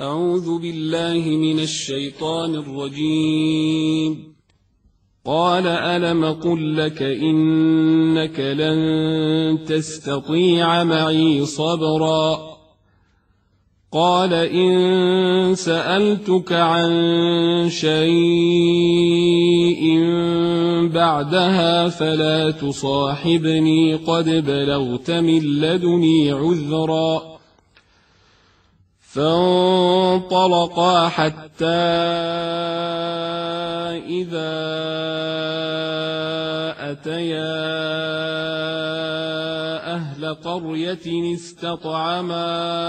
أعوذ بالله من الشيطان الرجيم. قال ألم قل لك إنك لن تستطيع معي صبرا قال إن سألتك عن شيء بعدها فلا تصاحبني قد بلغت من لدني عذرا فانطلقا حتى إذا أتيا أهل قرية استطعما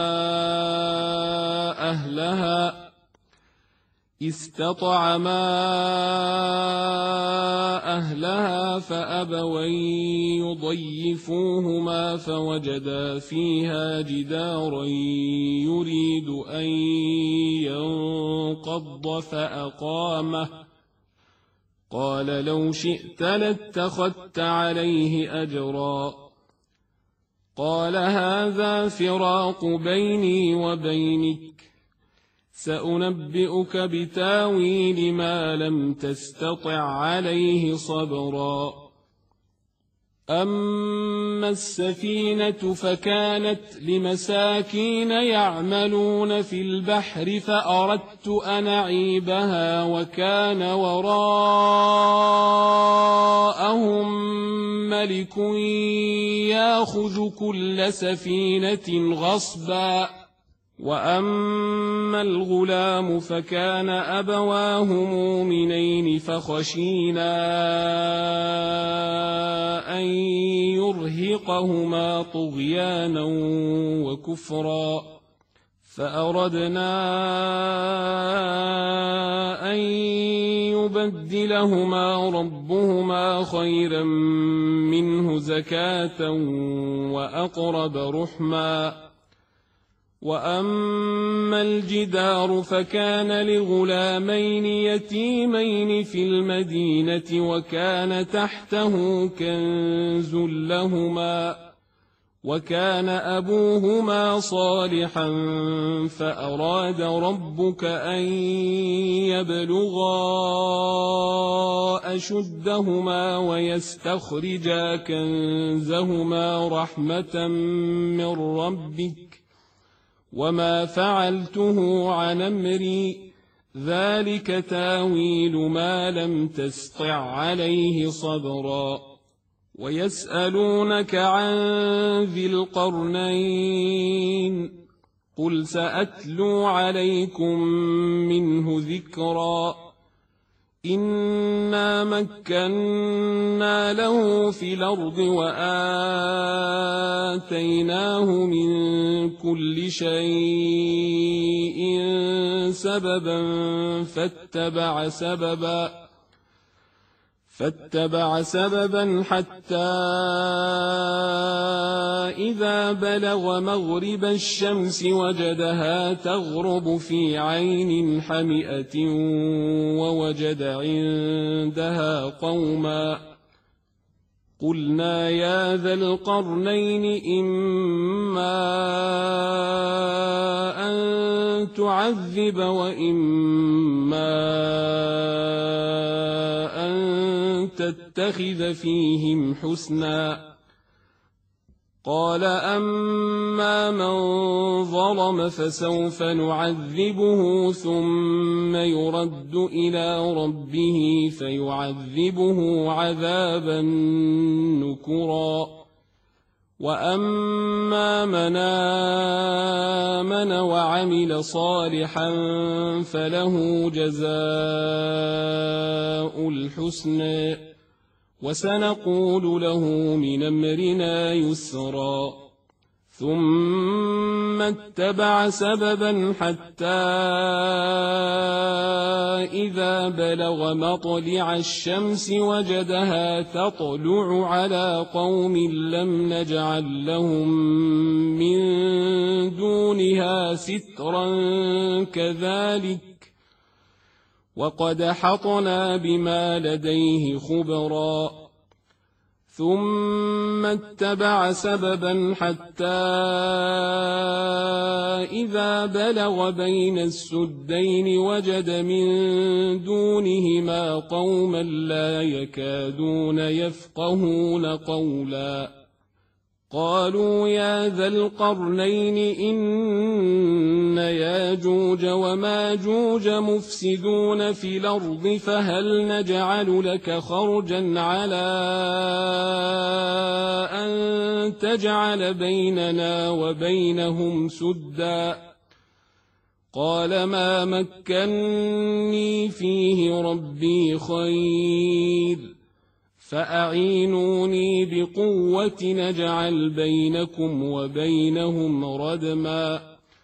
أهلها فأبوا يضيفوهما فوجدا فيها جدارا يريد أن ينقض فأقامه قال لو شئت لاتخذت عليه أجرا قال هذا فراق بيني وبينك سأنبئك بتاويل ما لم تستطع عليه صبرا أما السفينة فكانت لمساكين يعملون في البحر فأردت أن أعيبها وكان وراءهم ملك يأخذ كل سفينة غصبا وأما الغلام فكان أبواه مؤمنين فخشينا أن يرهقهما طغيانا وكفرا فأردنا أن يبدلهما ربهما خيرا منه زكاة وأقرب رحما وأما الجدار فكان لغلامين يتيمين في المدينة وكان تحته كنز لهما وكان أبوهما صالحا فأراد ربك أن يبلغا أشدهما ويستخرجا كنزهما رحمة من ربك وما فعلته عن أمري ذلك تاويل ما لم تسطع عليه صبرا ويسألونك عن ذي القرنين قل سأتلو عليكم منه ذكرا إنا مكنا له في الأرض وآتيناه من كل شيء سببا فاتبع سببا حتى إذا بلغ مغرب الشمس وجدها تغرب في عين حمئة ووجد عندها قوما قلنا يا ذا القرنين إما أن تعذب وإما أن تتخذ فيهم حسنا قال أما من ظلم فسوف نعذبه ثم يرد إلى ربه فيعذبه عذابا نكرا وأما من آمن وعمل صالحا فله جزاء الحسنى وسنقول له من أمرنا يسرا ثم اتبع سببا حتى إذا بلغ مطلع الشمس وجدها تطلع على قوم لم نجعل لهم من دونها سترا كذلك وقد حطنا بما لديه خبرا ثم اتبع سببا حتى إذا بلغ بين السدين وجد من دونهما قوما لا يكادون يفقهون قولا قالوا يا ذا القرنين إن ياجوج وماجوج مفسدون في الأرض فهل نجعل لك خرجا على أن تجعل بيننا وبينهم سدا قال ما مكني فيه ربي خير فأعينوني بقوة نجعل بينكم وبينهم ردما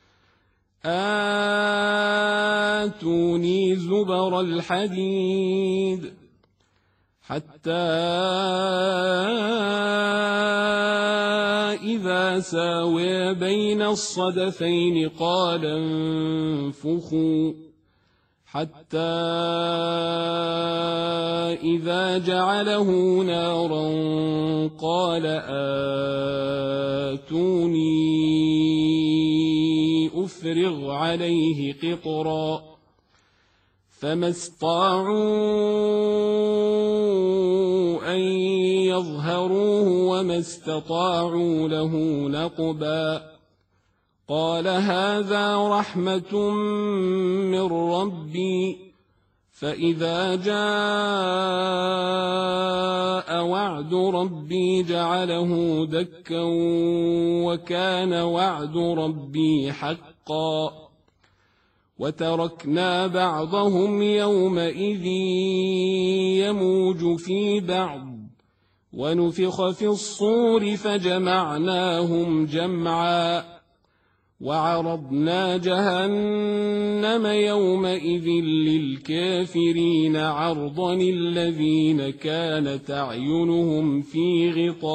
آتوني زبر الحديد حتى إذا ساوى بين الصدفين قال انفخوا حتى إذا جعله نارا قال آتوني أفرغ عليه قطرا فما استطاعوا أن يظهروه وما استطاعوا له نقبا قال هذا رحمة من ربي فإذا جاء وعد ربي جعله دكا وكان وعد ربي حقا وتركنا بعضهم يومئذ يموج في بعض ونفخ في الصور فجمعناهم جمعا وعرضنا جهنم يومئذ للكافرين عرضا الذين كانت أعينهم في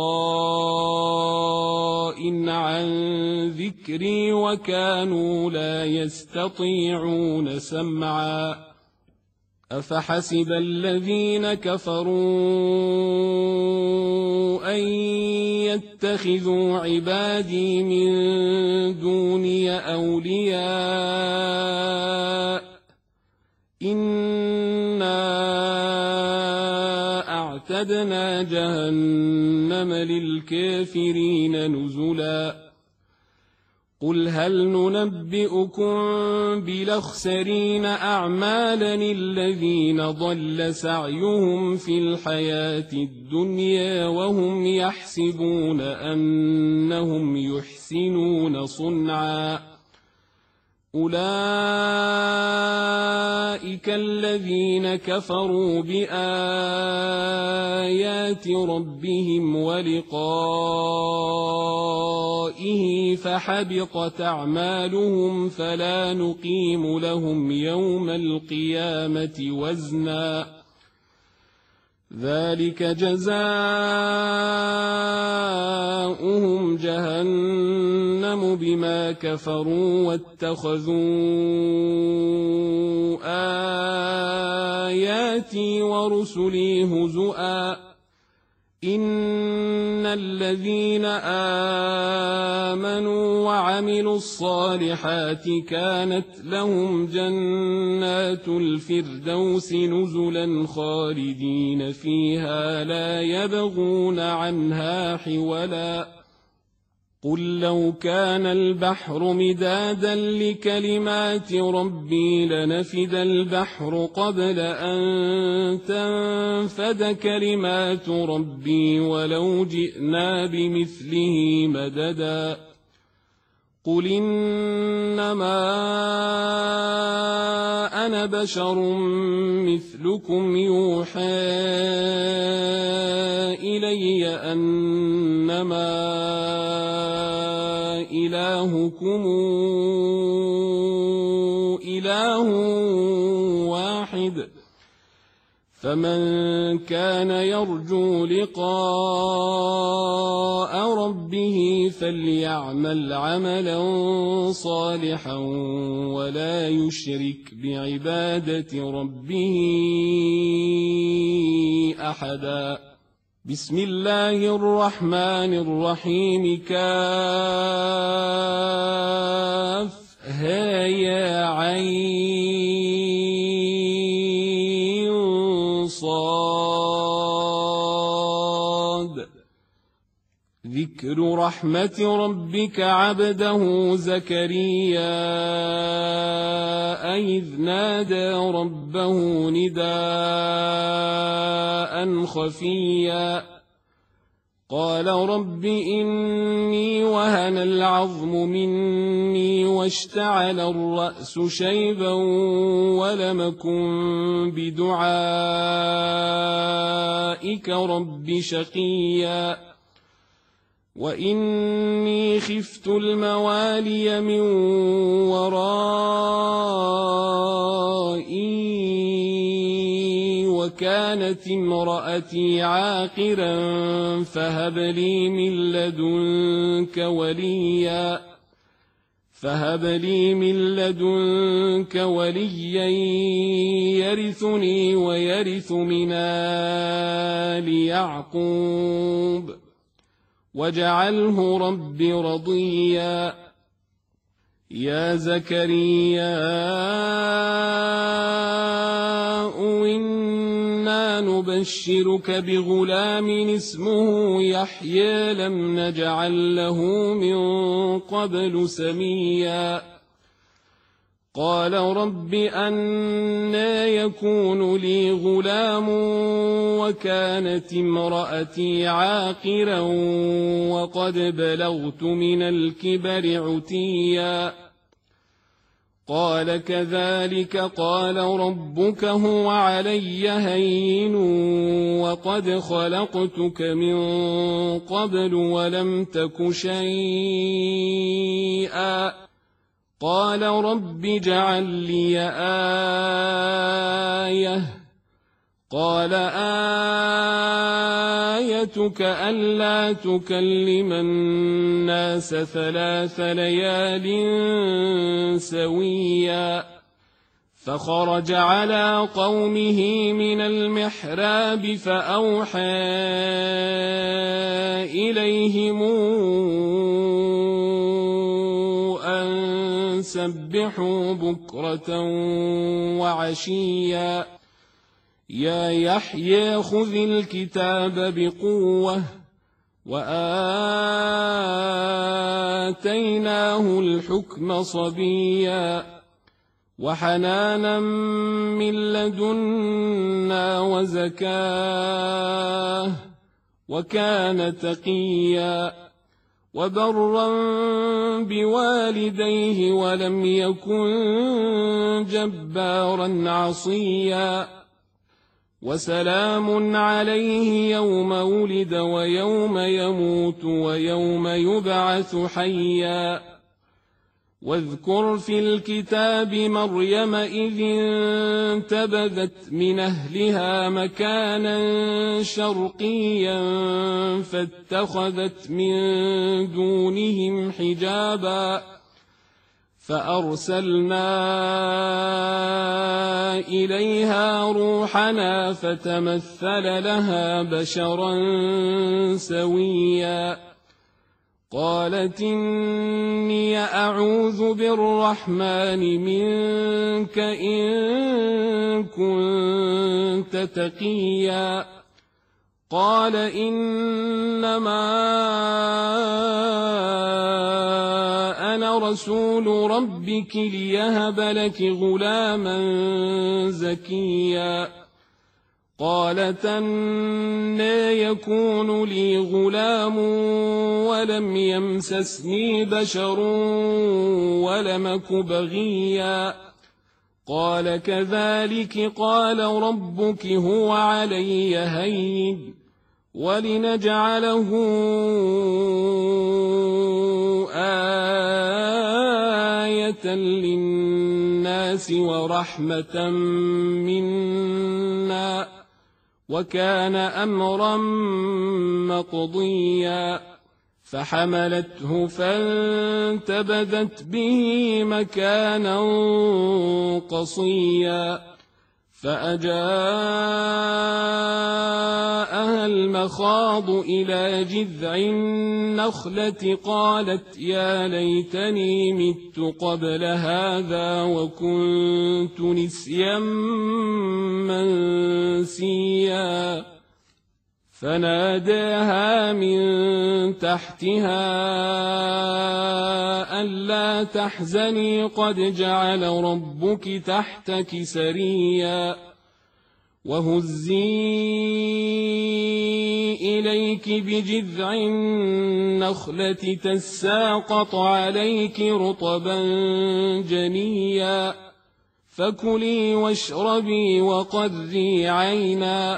غطاء عن ذكري وكانوا لا يستطيعون سمعا أفحسب الذين كفروا أن يتخذوا عبادي من دوني أولياء إنا أعتدنا جهنم للكافرين نزلا قل هل ننبئكم بالأخسرين أعمالا الذين ضل سعيهم في الحياة الدنيا وهم يحسبون أنهم يحسنون صنعا أولئك الذين كفروا بآيات ربهم ولقائه فحبطت أعمالهم فلا نقيم لهم يوم القيامة وزنا ذلك جزاؤهم جهنم بما كفروا واتخذوا آياتي ورسلي هزؤا إن الذين آمنوا وعملوا الصالحات كانت لهم جنات الفردوس نزلا خالدين فيها لا يبغون عنها حولا قل لو كان البحر مدادا لكلمات ربي لنفد البحر قبل أن تنفد كلمات ربي ولو جئنا بمثله مددا قل إنما أنا بشر مثلكم يوحى إلي أنما إلهكم إله واحد فمن كان يرجو لقاء ربه فليعمل عملا صالحا ولا يشرك بعبادة ربه أحدا بسم الله الرحمن الرحيم كافها يا عين صاد ذكر رحمة ربك عبده زكريا إذ نادى ربه نداء خفيا قال رب إني وهن العظم مني واشتعل الرأس شيبا ولم أكن بدعائك رب شقيا وإني خفت الموالي من ورائي وكانت امرأتي عاقرا فهب لي من لدنك وليا يرثني ويرث من آل يعقوب واجعله رب رضيا يا زكريا إنا نبشرك بغلام اسمه يحيى لم نجعل له من قبل سميا قال رب أنى يكون لي غلام وكانت امرأتي عاقرا وقد بلغت من الكبر عتيا قال كذلك قال ربك هو علي هين وقد خلقتك من قبل ولم تك شيئا قال رب اجعل لي آية قال آيتك ألا تكلم الناس 3 ليال سويا فخرج على قومه من المحراب فأوحى إليهم أن سبحوا بكرة وعشيا يا يحيى خذ الكتاب بقوة وآتيناه الحكم صبيا وحنانا من لدنا وزكاه وكان تقيا وبرا بوالديه ولم يكن جبارا عصيا وسلام عليه يوم ولد ويوم يموت ويوم يبعث حيا واذكر في الكتاب مريم إذ انتبذت من أهلها مكانا شرقيا فاتخذت من دونهم حجابا فأرسلنا إليها روحنا فتمثل لها بشرا سويا قالت إني أعوذ بالرحمن منك إن كنت تقيا قال إنما أنا رسول ربك ليهب لك غلاما زكيا قالت أنى يكون لي غلام ولم يمسسني بشر ولم أك بغيا قال كذلك قال ربك هو علي هين ولنجعله آية للناس ورحمة منا وكان أمرا مقضيا فحملته فانتبذت به مكانا قصيا فأجاءها المخاض إلى جذع النخلة قالت يا ليتني مت قبل هذا وكنت نسيا منسيا فناداها من تحتها ألا تحزني قد جعل ربك تحتك سريا وهزي إليك بجذع النخلة تساقط عليك رطبا جنيا فكلي واشربي وقري عينا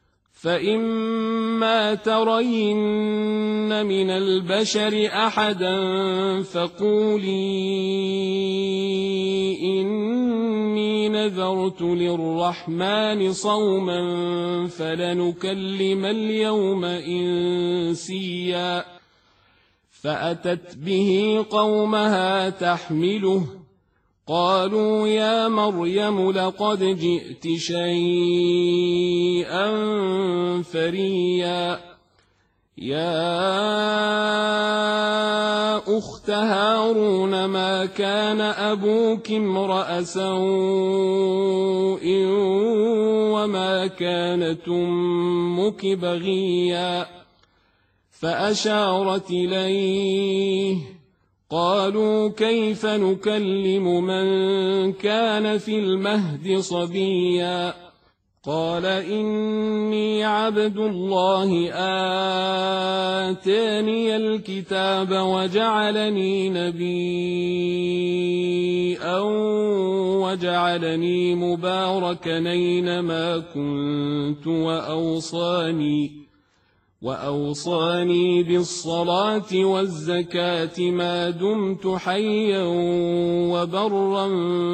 فإما ترين من البشر أحدا فقولي إني نذرت للرحمن صوما فلنكلم اليوم إنسيا فأتت به قومها تحمله قالوا يا مريم لقد جئت شيئا فريا يا أخت هارون ما كان أبوك امرأ سوء وما كانت أمك بغيا فأشارت إليه قالوا كيف نكلم من كان في المهد صبيا قال إني عبد الله آتاني الكتاب وجعلني نبيا وجعلني مباركا أينما كنت وأوصاني بالصلاة والزكاة ما دمت حيا وبرا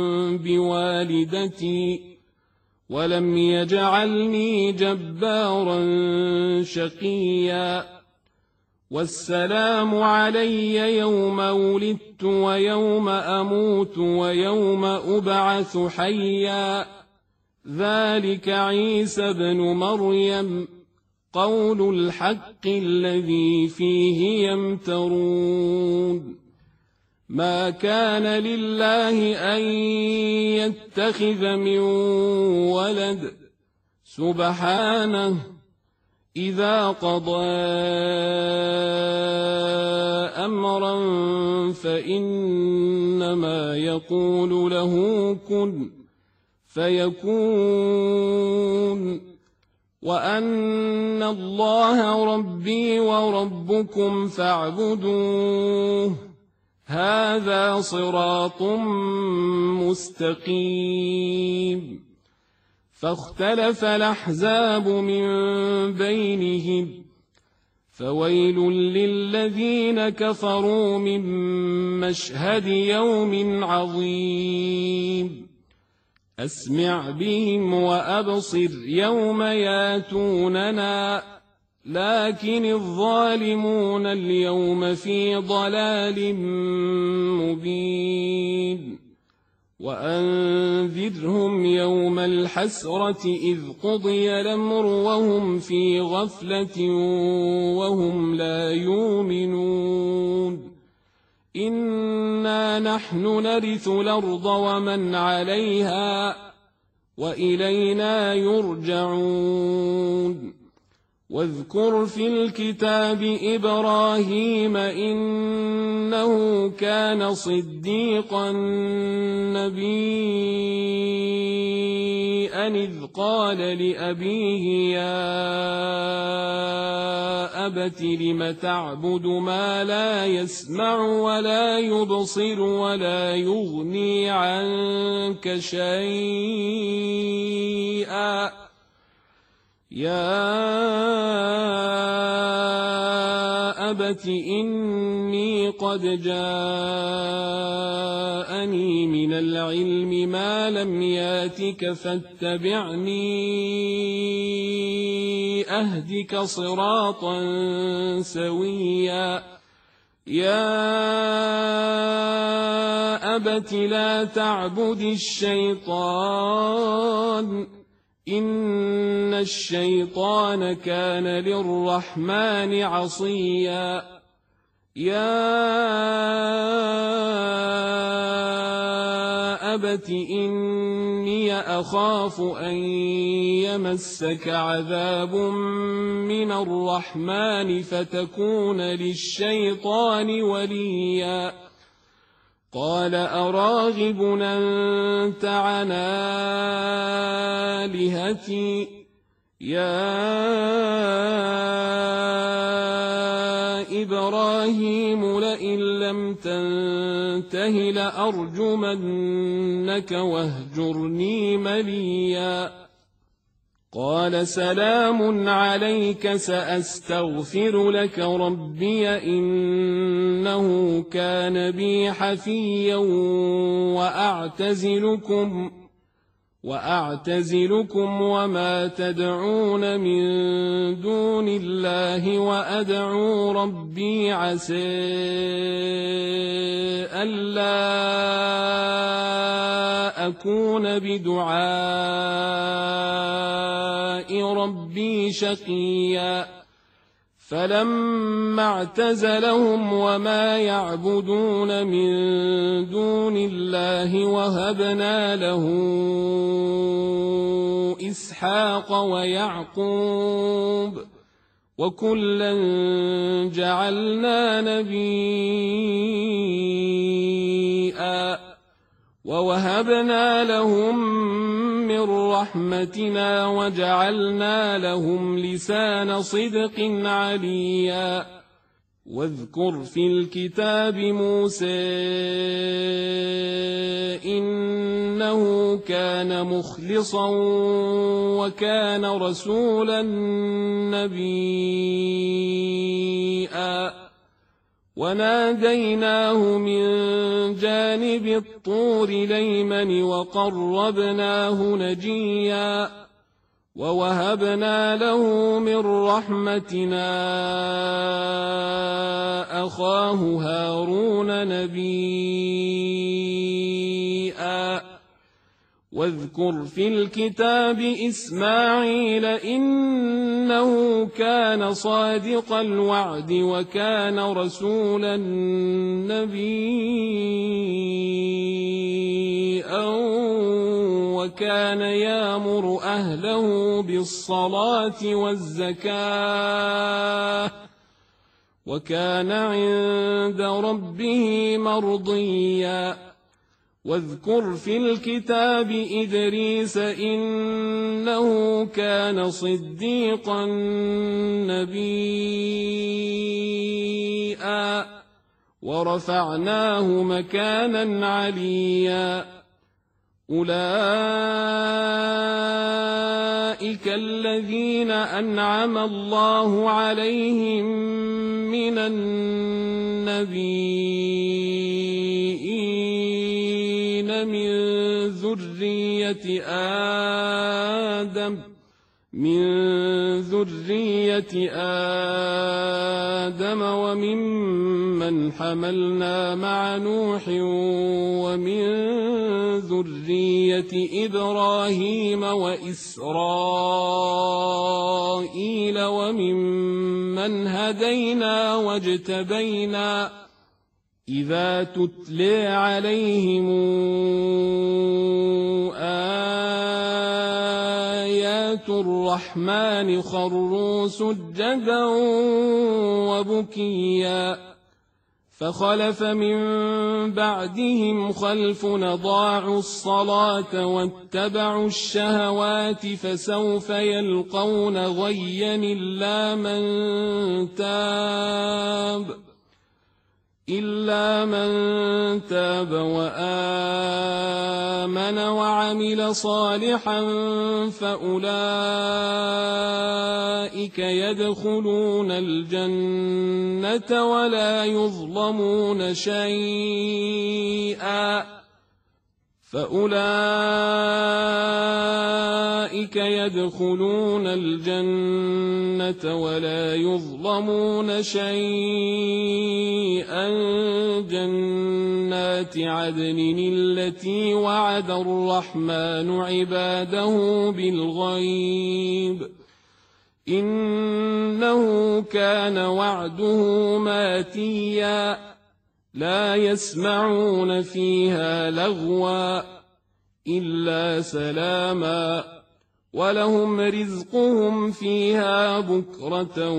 بوالدتي ولم يجعلني جبارا شقيا والسلام علي يوم ولدت ويوم أموت ويوم أبعث حيا ذلك عيسى بن مريم قول الحق الذي فيه يمترون ما كان لله أن يتخذ من ولد سبحانه إذا قضى أمرا فإنما يقول له كن فيكون وأن الله ربي وربكم فاعبدوه هذا صراط مستقيم فاختلف الأحزاب من بينهم فويل للذين كفروا من مشهد يوم عظيم أسمع بهم وأبصر يوم ياتوننا لكن الظالمون اليوم في ضلال مبين وأنذرهم يوم الحسرة إذ قضي الأمر وهم في غفلة وهم لا يؤمنون إنا نحن نرث الأرض ومن عليها وإلينا يرجعون واذكر في الكتاب إبراهيم إنه كان صديقا نبيا إذ قال لأبيه يا أبت لم تعبد ما لا يسمع ولا يبصر ولا يغني عنك شيئا يا أبت إني قد جاءني من العلم ما لم ياتك فاتبعني أهدك صراطا سويا يا أبت لا تعبد الشيطان إن الشيطان كان للرحمن عصيا يا أبت إني أخاف أن يمسك عذاب من الرحمن فتكون للشيطان وليا قال أراغب أنت عن آلهتي يا إبراهيم لئن لم تنته لأرجمنك واهجرني مليا قال سلام عليك سأستغفر لك ربي إنه كان بي حفيا وأعتزلكم وما تدعون من دون الله وأدعو ربي عسى ألا أكون بدعاء ربي شقيا فلما اعتزلهم وما يعبدون من دون الله وهبنا له إسحاق ويعقوب وكلا جعلنا نبيا ووهبنا لهم من رحمتنا وجعلنا لهم لسان صدق عليا واذكر في الكتاب موسى إنه كان مخلصا وكان رسولا نبيا وناديناه من جانب الطور الأيمن وقربناه نجيا ووهبنا له من رحمتنا أخاه هارون نبيا واذكر في الكتاب إسماعيل إنه كان صادق الوعد وكان رسولا نبيا وكان يأمر أهله بالصلاة والزكاة وكان عند ربه مرضيا واذكر في الكتاب إدريس إنه كان صديقا نبيا ورفعناه مكانا عليا أولئك الذين أنعم الله عليهم من النبيين من ذرية آدم وممن حملنا مع نوح ومن ذرية إبراهيم وإسرائيل وممن هدينا واجتبينا إذا تتلى عليهم آيات الرحمن خروا سجدا وبكيا فخلف من بعدهم خلف أضاعوا الصلاة واتبعوا الشهوات فسوف يلقون غيا إلا من تاب وآمن وعمل صالحا فأولئك يدخلون الجنة ولا يظلمون شيئا أولئك يدخلون الجنة ولا يظلمون شيئا جنات عدن التي وعد الرحمن عباده بالغيب إنه كان وعده ماتيا لا يسمعون فيها لغوا إلا سلاما ولهم رزقهم فيها بكرة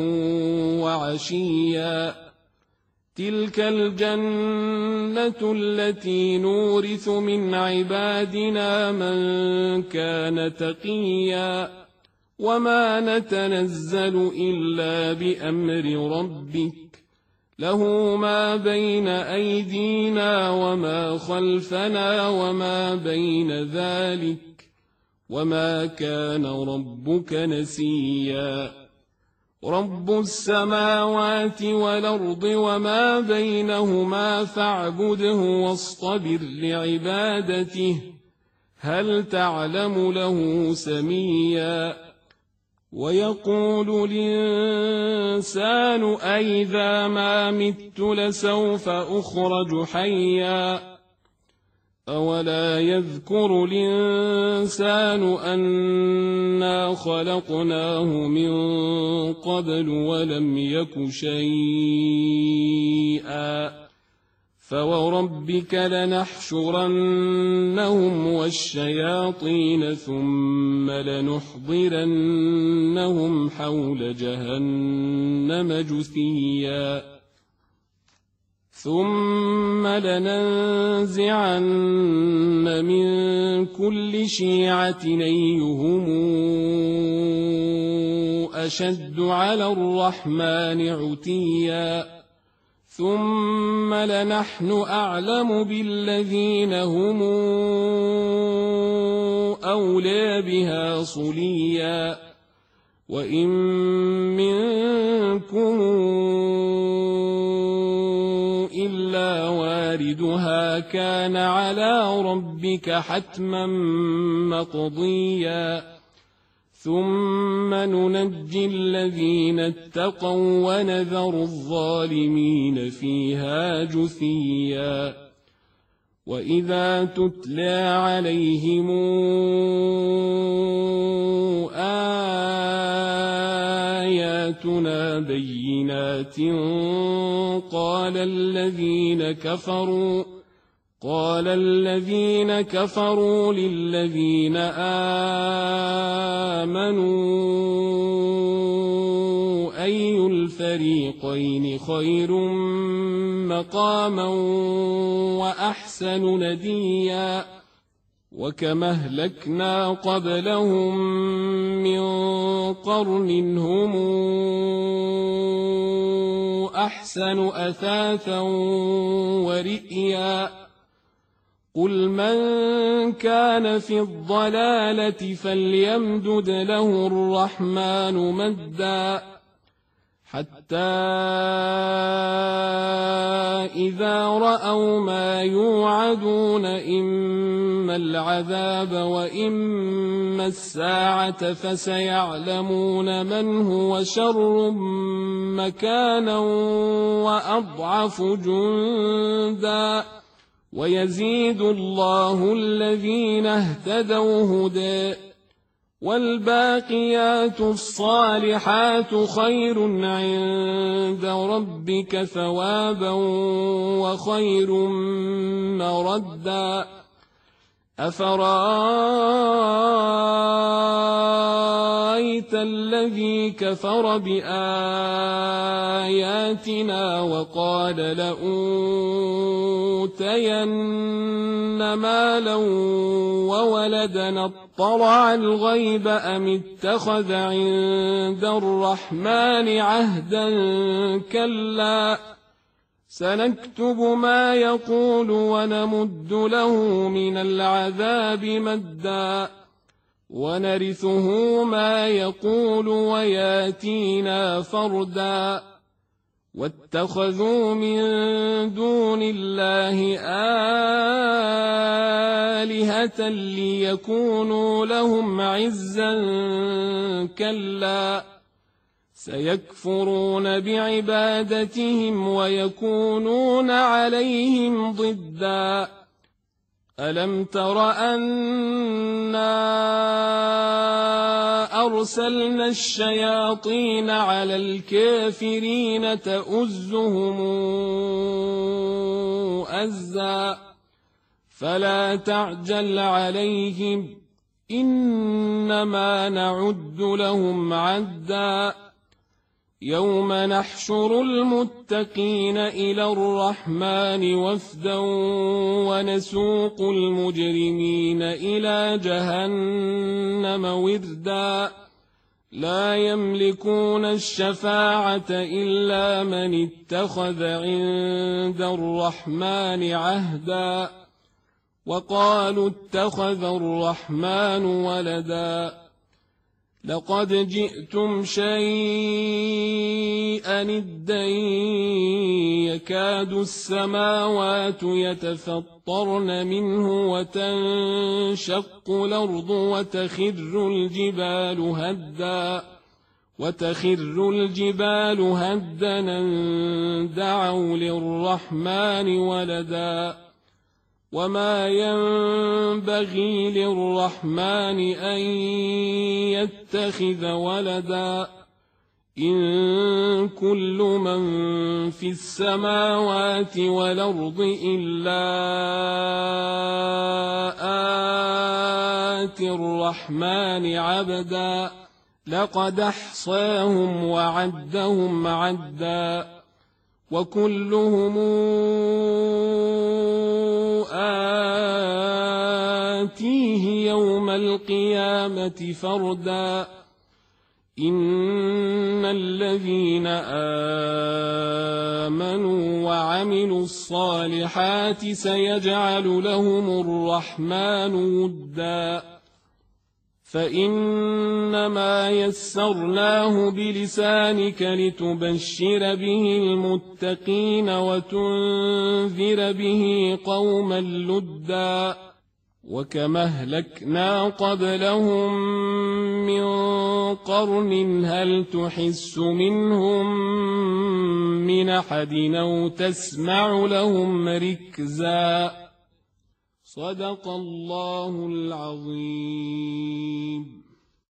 وعشيا تلك الجنة التي نورث من عبادنا من كان تقيا وما نتنزل إلا بأمر ربك له ما بين أيدينا وما خلفنا وما بين ذلك وما كان ربك نسيا رب السماوات والأرض وما بينهما فاعبده واصطبر لعبادته هل تعلم له سميا ويقول الإنسان أئذا ما مت لسوف أخرج حيا أولا يذكر الإنسان أنا خلقناه من قبل ولم يك شيئا فوربك لنحشرنهم والشياطين ثم لنحضرنهم حول جهنم جثيا ثم لننزعن من كل شيعة أيهم أشد على الرحمن عتيا ثم لنحن أعلم بالذين هم أولى بها صليا وإن منكم إلا واردها كان على ربك حتما مقضيا ثم ننجي الذين اتقوا ونذر الظالمين فيها جثيا وإذا تتلى عليهم آياتنا بينات قال الذين كفروا للذين آمنوا أي الفريقين خير مقاما وأحسن نديا وكما أهلكنا قبلهم من قرن هم أحسن أثاثا ورئيا قل من كان في الضلالة فليمدد له الرحمن مدا حتى إذا رأوا ما يوعدون إما العذاب وإما الساعة فسيعلمون من هو شر مكانا وأضعف جندا ويزيد الله الذين اهتدوا هدى والباقيات الصالحات خير عند ربك ثوابا وخير مردا أفرأيت الذي كفر بآياتنا وقال لأوتين مالا وولدا اطلع الغيب أم اتخذ عند الرحمن عهدا كلا سنكتب ما يقول ونمد له من العذاب مدا ونرثه ما يقول وياتينا فردا واتخذوا من دون الله آلهة ليكونوا لهم عزا كلا سيكفرون بعبادتهم ويكونون عليهم ضدا ألم تر أنا أرسلنا الشياطين على الكافرين تؤزهم أزا فلا تعجل عليهم إنما نعد لهم عدا يوم نحشر المتقين إلى الرحمن وفدا ونسوق المجرمين إلى جهنم وردا لا يملكون الشفاعة إلا من اتخذ عند الرحمن عهدا وقالوا اتخذ الرحمن ولدا لقد جئتم شيئا إدا يكاد السماوات يتفطرن منه وتنشق الأرض وتخر الجبال هدا أن دعوا للرحمن ولدا وما ينبغي للرحمن أن يتخذ ولدا إن كل من في السماوات والأرض إلا آتي الرحمن عبدا لقد أحصاهم وعدهم عدا وكلهم آتيه يوم القيامة فردا إن الذين آمنوا وعملوا الصالحات سيجعل لهم الرحمن ودا فإنما يسرناه بلسانك لتبشر به المتقين وتنذر به قوما لدا وكما أهلكنا قبلهم من قرن هل تحس منهم من أحد أو تسمع لهم ركزا صدق الله العظيم.